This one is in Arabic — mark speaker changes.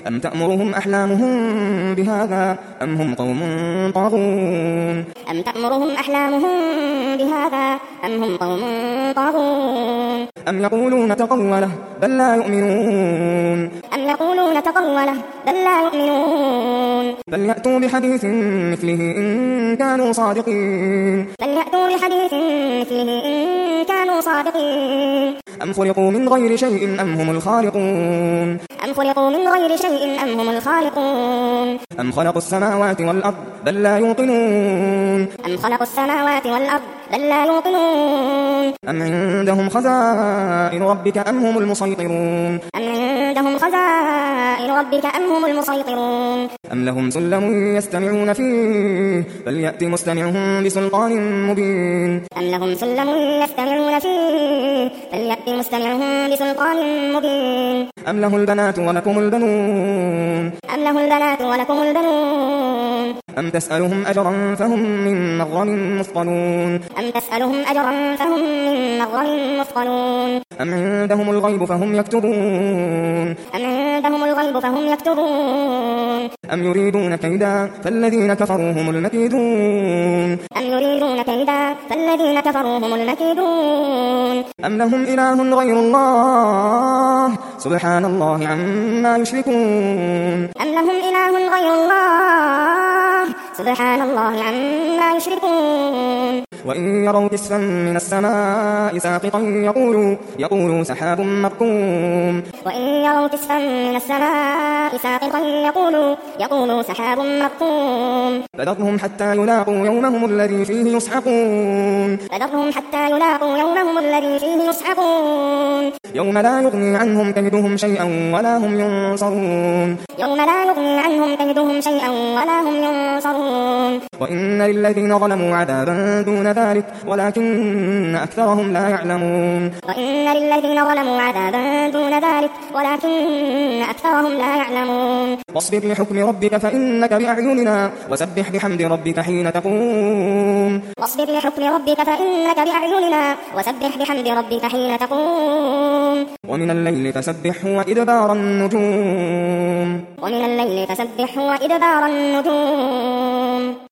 Speaker 1: أم تأمرهم أحلامهم بهذا أم هم قوم طاغون
Speaker 2: أم تأمرهم أحلامهم بهذا أم هم قوم طاغون
Speaker 1: أم يقولون تقوله بل لا يؤمنون
Speaker 2: أم يقولون تقوله بل لا يؤمنون
Speaker 1: بل يأتوا بحديث مثله إن كانوا صادقين
Speaker 2: بل يأتوا بحديث مثله إن كانوا صادقين
Speaker 1: أم خلقوا من غير شيء أم هم الخالقون
Speaker 2: أم خلقوا من غير شيء أم هم الخالقون
Speaker 1: أم خلقوا السماوات والأرض بل لا يوقنون
Speaker 2: أم خلقوا السماوات والأرض بل لا يوقنون
Speaker 1: أم عندهم خزائن ربك أم هم المسيطرون
Speaker 2: أم عندهم خزائن ربك أم هم المسيطرون
Speaker 1: أم لهم سلم يستمعون فيه فليأت مستمعهم بسلطان مبين
Speaker 2: أم لهم سلم يستمعون فيه فليأت مستمعهم بسلطان مبين
Speaker 1: أم له البنات ولكم البنون
Speaker 2: أم له البنات ولكم البنون
Speaker 1: أم تسألهم أجرا فهم من مغرم مثقلون
Speaker 2: أم تسألهم أجرا فهم من مغرم مثقلون
Speaker 1: أم عندهم الغيب فهم يكتبون
Speaker 2: أم عندهم الغيب فهم يكتبون
Speaker 1: أم يريدون كيدا فالذين كفروا هم المكيدون
Speaker 2: أم يريدون كيدا فالذين كفروا هم المكيدون
Speaker 1: أم لهم إله غير الله سبحان الله عما يشركون
Speaker 2: أم لهم إله غير الله سبحان الله عما يشركون
Speaker 1: وإن يروا كسفا من السماء ساقطا يقولوا سحاب مركوم
Speaker 2: وإن يروا كسفا من السماء ساقطا يقولوا سحاب مركوم
Speaker 1: فذرهم حتى يلاقوا يومهم الذي فيه يسحقون
Speaker 2: فذرهم حتى يلاقوا يومهم الذي فيه يسحقون
Speaker 1: يوم لا يغني عنهم كيدهم شيئا ولا هم ينصرون
Speaker 2: يوم لا يغني عنهم كيدهم شيئا ولا هم ينصرون
Speaker 1: وإن للذين ظلموا عذابا دون ذلك ولكن أكثرهم لا يعلمون
Speaker 2: وإن للذين ظلموا عذابا دون ذلك ولكن أكثرهم لا يعلمون
Speaker 1: واصبر لحكم ربك فإنك بأعيننا وسبح بحمد ربك حين تقوم
Speaker 2: واصبر لحكم ربك فإنك بأعيننا وسبح بحمد ربك حين تقوم
Speaker 1: ومن الليل فسبحه وإدبار النجوم
Speaker 2: ومن الليل فسبحه وإدبار النجوم